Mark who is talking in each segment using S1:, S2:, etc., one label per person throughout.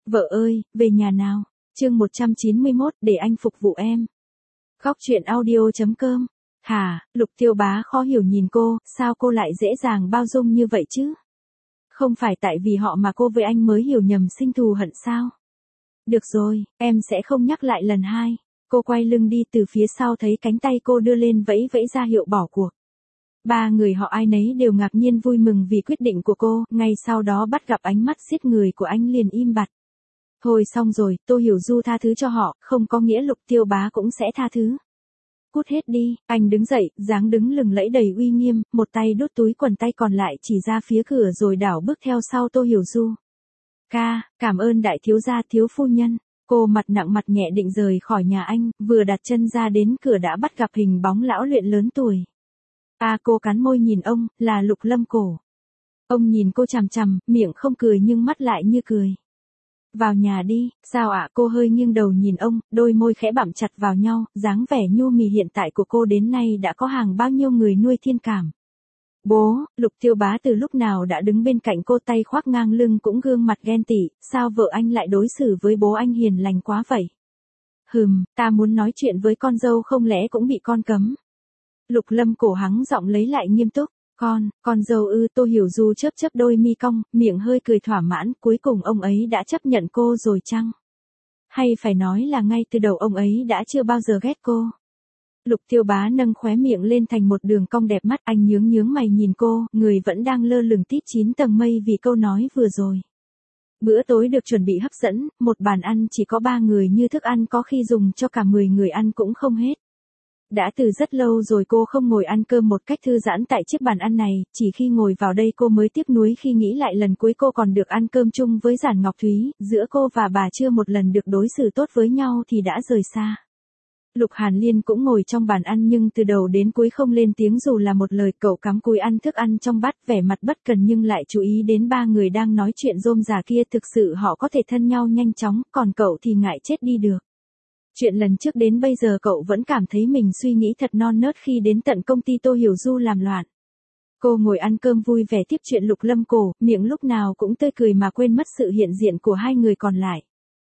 S1: Vợ ơi, về nhà nào. Chương 191, để anh phục vụ em. Góc truyện audio.com. Hả, Lục Tiêu Bá khó hiểu nhìn cô, sao cô lại dễ dàng bao dung như vậy chứ? Không phải tại vì họ mà cô với anh mới hiểu nhầm sinh thù hận sao? Được rồi, em sẽ không nhắc lại lần hai. Cô quay lưng đi, từ phía sau thấy cánh tay cô đưa lên vẫy vẫy ra hiệu bỏ cuộc. Ba người họ ai nấy đều ngạc nhiên vui mừng vì quyết định của cô, ngay sau đó bắt gặp ánh mắt giết người của anh liền im bặt. Thôi xong rồi, Tô Hiểu Du tha thứ cho họ, không có nghĩa Lục Tiêu Bá cũng sẽ tha thứ. Cút hết đi, anh đứng dậy, dáng đứng lừng lẫy đầy uy nghiêm, một tay đút túi quần, tay còn lại chỉ ra phía cửa rồi đảo bước theo sau Tô Hiểu Du. Cảm ơn đại thiếu gia, thiếu phu nhân. Cô mặt nặng mặt nhẹ định rời khỏi nhà anh, vừa đặt chân ra đến cửa đã bắt gặp hình bóng lão luyện lớn tuổi. Cô cắn môi nhìn ông, là Lục Lâm Cổ. Ông nhìn cô chằm chằm, miệng không cười nhưng mắt lại như cười. Vào nhà đi. Sao ạ? Cô hơi nghiêng đầu nhìn ông, đôi môi khẽ bặm chặt vào nhau, dáng vẻ nhu mì hiện tại của cô đến nay đã có hàng bao nhiêu người nuôi thiên cảm. Bố, Lục Tiêu Bá từ lúc nào đã đứng bên cạnh cô, tay khoác ngang lưng, cũng gương mặt ghen tị, sao vợ anh lại đối xử với bố anh hiền lành quá vậy? Ta muốn nói chuyện với con dâu, không lẽ cũng bị con cấm? Lục Lâm Cổ hắng giọng lấy lại nghiêm túc. Con dâu ư? Tô Hiểu Du chớp chớp đôi mi cong, miệng hơi cười thỏa mãn, cuối cùng ông ấy đã chấp nhận cô rồi chăng? Hay phải nói là ngay từ đầu ông ấy đã chưa bao giờ ghét cô? Lục Tiêu Bá nâng khóe miệng lên thành một đường cong đẹp mắt, anh nhướng mày nhìn cô, người vẫn đang lơ lửng tít 9 tầng mây vì câu nói vừa rồi. Bữa tối được chuẩn bị hấp dẫn, một bàn ăn chỉ có 3 người, như thức ăn có khi dùng cho cả 10 người ăn cũng không hết. Đã từ rất lâu rồi cô không ngồi ăn cơm một cách thư giãn tại chiếc bàn ăn này, chỉ khi ngồi vào đây cô mới tiếc nuối khi nghĩ lại lần cuối cô còn được ăn cơm chung với Giản Ngọc Thúy, giữa cô và bà chưa một lần được đối xử tốt với nhau thì đã rời xa. Lục Hàn Liên cũng ngồi trong bàn ăn nhưng từ đầu đến cuối không lên tiếng dù là một lời, cậu cắm cúi ăn thức ăn trong bát, vẻ mặt bất cần nhưng lại chú ý đến ba người đang nói chuyện rôm rả kia, thực sự họ có thể thân nhau nhanh chóng, còn cậu thì ngại chết đi được. Chuyện lần trước đến bây giờ cậu vẫn cảm thấy mình suy nghĩ thật non nớt khi đến tận công ty Tô Hiểu Du làm loạn. Cô ngồi ăn cơm vui vẻ tiếp chuyện Lục Lâm Cổ, miệng lúc nào cũng tươi cười mà quên mất sự hiện diện của hai người còn lại.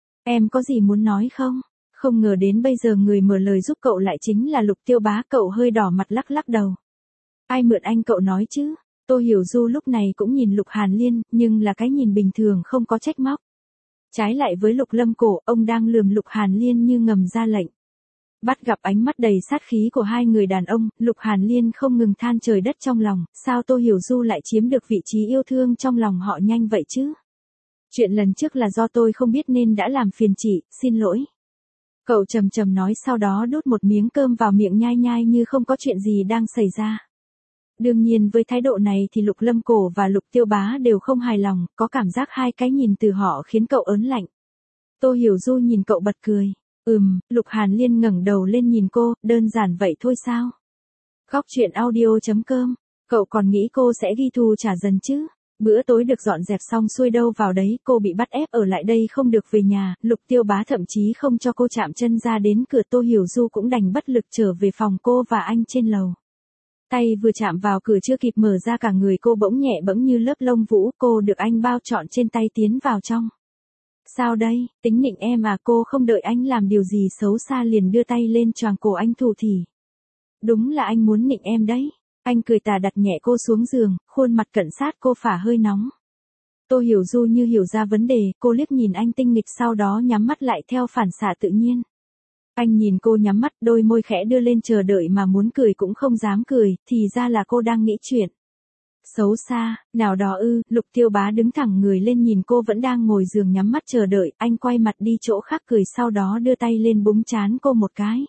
S1: Em có gì muốn nói không? Không ngờ đến bây giờ người mở lời giúp cậu lại chính là Lục Tiêu Bá, cậu hơi đỏ mặt lắc lắc đầu. Ai mượn anh cậu nói chứ? Tô Hiểu Du lúc này cũng nhìn Lục Hàn Liên, nhưng là cái nhìn bình thường không có trách móc. Trái lại với Lục Lâm Cổ, ông đang lườm Lục Hàn Liên như ngầm ra lệnh. Bắt gặp ánh mắt đầy sát khí của hai người đàn ông, Lục Hàn Liên không ngừng than trời đất trong lòng, sao Tô Hiểu Du lại chiếm được vị trí yêu thương trong lòng họ nhanh vậy chứ? Chuyện lần trước là do tôi không biết nên đã làm phiền chị, xin lỗi. Cậu trầm trầm nói, sau đó đút một miếng cơm vào miệng nhai nhai như không có chuyện gì đang xảy ra. Đương nhiên với thái độ này thì Lục Lâm Cổ và Lục Tiêu Bá đều không hài lòng, có cảm giác hai cái nhìn từ họ khiến cậu ớn lạnh. Tô Hiểu Du nhìn cậu bật cười. Lục Hàn Liên ngẩng đầu lên nhìn cô, đơn giản vậy thôi sao? Góc truyện audio.com, cậu còn nghĩ cô sẽ ghi thù trả dần chứ? Bữa tối được dọn dẹp xong xuôi đâu vào đấy, cô bị bắt ép ở lại đây không được về nhà, Lục Tiêu Bá thậm chí không cho cô chạm chân ra đến cửa, Tô Hiểu Du cũng đành bất lực trở về phòng cô và anh trên lầu. Tay vừa chạm vào cửa chưa kịp mở ra cả người cô bỗng nhẹ bẫng như lớp lông vũ, cô được anh bao trọn trên tay tiến vào trong. Sao đây, tính nịnh em à? Cô không đợi anh làm điều gì xấu xa liền đưa tay lên choàng cổ anh thủ thỉ. Đúng là anh muốn nịnh em đấy. Anh cười tà đặt nhẹ cô xuống giường, khuôn mặt cận sát cô phả hơi nóng. Tô Hiểu Du như hiểu ra vấn đề, cô liếc nhìn anh tinh nghịch sau đó nhắm mắt lại theo phản xạ tự nhiên. Anh nhìn cô nhắm mắt, đôi môi khẽ đưa lên chờ đợi mà muốn cười cũng không dám cười, thì ra là cô đang nghĩ chuyện. Xấu xa, nào đó ư? Lục Tiêu Bá đứng thẳng người lên nhìn cô vẫn đang ngồi giường nhắm mắt chờ đợi, anh quay mặt đi chỗ khác cười sau đó đưa tay lên búng trán cô một cái.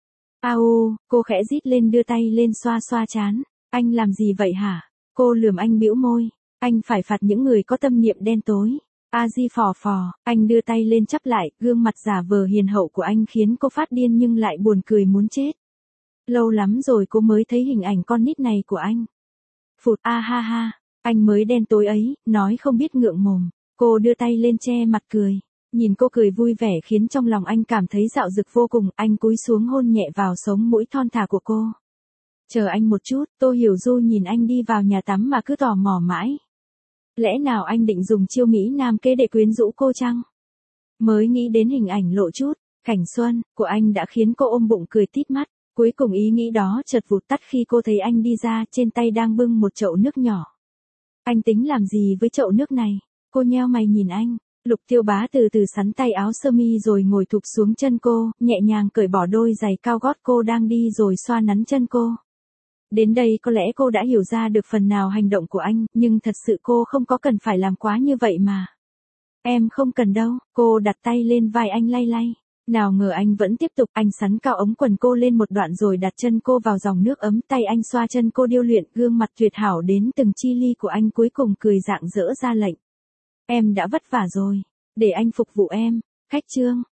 S1: Cô khẽ rít lên đưa tay lên xoa xoa trán. Anh làm gì vậy hả? Cô lườm anh bĩu môi. Anh phải phạt những người có tâm niệm đen tối. Di phò phò, anh đưa tay lên chắp lại, gương mặt giả vờ hiền hậu của anh khiến cô phát điên nhưng lại buồn cười muốn chết. Lâu lắm rồi cô mới thấy hình ảnh con nít này của anh. Phụt, ha ha, anh mới đen tối ấy, nói không biết ngượng mồm. Cô đưa tay lên che mặt cười. Nhìn cô cười vui vẻ khiến trong lòng anh cảm thấy dạo dực vô cùng, anh cúi xuống hôn nhẹ vào sống mũi thon thả của cô. Chờ anh một chút, Tô Hiểu Du nhìn anh đi vào nhà tắm mà cứ tò mò mãi. Lẽ nào anh định dùng chiêu Mỹ Nam kế để quyến rũ cô chăng? Mới nghĩ đến hình ảnh lộ chút, cảnh xuân, của anh đã khiến cô ôm bụng cười tít mắt. Cuối cùng ý nghĩ đó chợt vụt tắt khi cô thấy anh đi ra, trên tay đang bưng một chậu nước nhỏ. Anh tính làm gì với chậu nước này? Cô nheo mày nhìn anh. Lục Tiêu Bá từ từ sắn tay áo sơ mi rồi ngồi thụp xuống chân cô, nhẹ nhàng cởi bỏ đôi giày cao gót cô đang đi rồi xoa nắn chân cô. Đến đây có lẽ cô đã hiểu ra được phần nào hành động của anh, nhưng thật sự cô không có cần phải làm quá như vậy mà. Em không cần đâu, cô đặt tay lên vai anh lay lay. Nào ngờ anh vẫn tiếp tục, anh sắn cao ống quần cô lên một đoạn rồi đặt chân cô vào dòng nước ấm, tay anh xoa chân cô điêu luyện, gương mặt tuyệt hảo đến từng chi li của anh cuối cùng cười rạng rỡ ra lệnh. Em đã vất vả rồi, để anh phục vụ em. Khách trương,